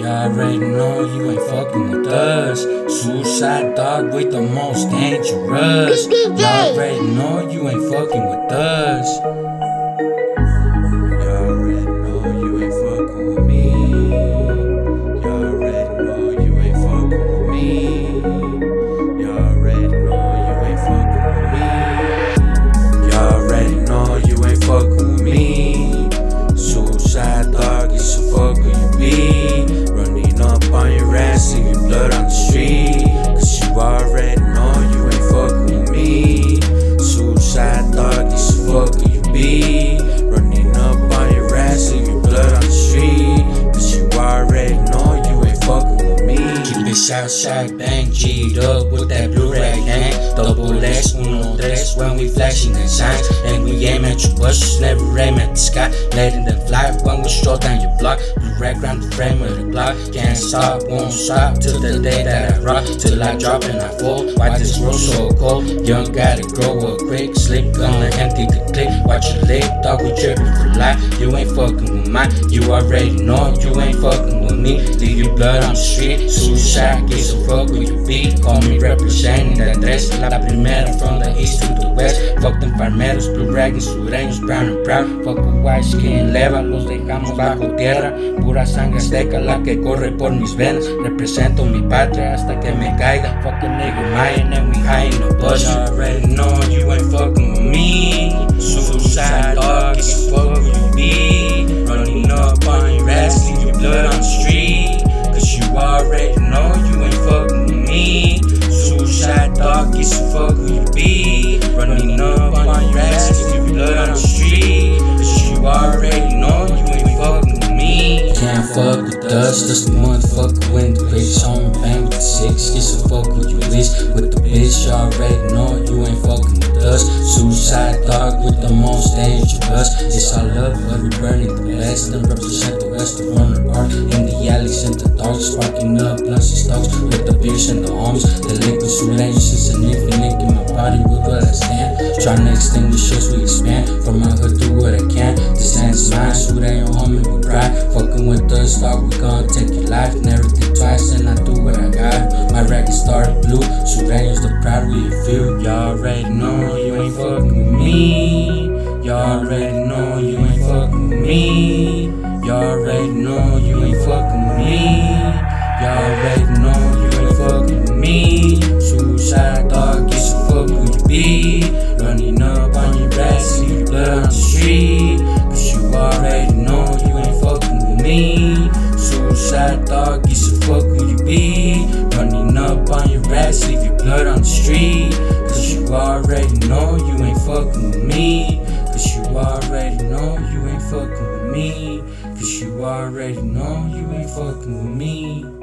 already know you ain't fucking with us. Suicide dog with the most dangerous. You already know you ain't fucking with us. You already know you ain't fucking with me. You already know you ain't fucking with me. You already know you ain't fucking with me. You already know you ain't fucking with me. Suicide dog, it's a fuck who you be. Running up on your ass, leave your blood on the street. Cause you already know you ain't fucking with me. Suicide dog, it's a fuck who you be. Running up on your ass, leave your blood on the street. Cause you already know you ain't fucking with me. Keep it Southside bang, G'd up with that blue rag gang. Double S, 1-3 when we flashing the signs. And we aim at your bushes, never aim at the sky. Letting them fly when we stroll down your block. Blue rag round the frame of the block. Can't stop, won't stop till the day that I rock. Till I drop and I fall. Why this world so cold? Young gotta grow up quick. Sleep gonna empty the clip. Watch your lip, dog, we tripping for life. You ain't fucking with mine. You already know you ain't fucking with me. Leave your blood on the street. Suicide, get some fuck with your beat. Call me representing the dress. La primera from the east to the west. Fuck them farmeros, blue ragging, sureños, brown and proud. Fuck with white skin leva, los dejamos bajo tierra. Pura sangre azteca la que corre por mis venas. Represento mi patria hasta que me caiga. Fuck a nigga Mayan and we high in the bush. You already know you ain't fucking with me. Suicide dog, it's fuck who you be. Running up on your ass, leave your blood on the street. Cause you already know you ain't fucking with me. Suicide dog, it's fuck who you be. Running up on your ass, leave your blood on the street. Cause you already know you ain't fucking with me. Can't fuck with us, that's the motherfucker when the bitch on me bang with the 6. It's a fuck who you is with the bitch. You already know you ain't fucking with us. Suicide dog with the most dangerous. It's all love, but we burning the best. And represent the west to run apart in the alleys and the dark. Sparking up blunts and stocks with the beers and the homes. The liquid sureños is an infinite in my body with what I stand. Trying to extinguish us, we expand. From my hood, do what I can. This land's mine, sureño homie with pride. Fucking with us, dog, we gon' take your life. Never think twice, and I do what I got. My record started blue, sureños the pride we feel. Y'all already know you ain't fucking with me. Y'all already know you ain't fucking with me. Y'all already know you ain't fucking with me. Y'all already know you ain't fucking with me. Suicide dog, it's a fuck who you be. Running up on your ass, leave your blood on the street. Cause you already know you ain't fucking with me. Suicide dog, it's a fuck who you be. Running up on your ass, leave your blood on the street. Cause you already know you ain't fucking with me. Cause you already know you ain't fucking with me. Cause you already know you ain't fucking with me.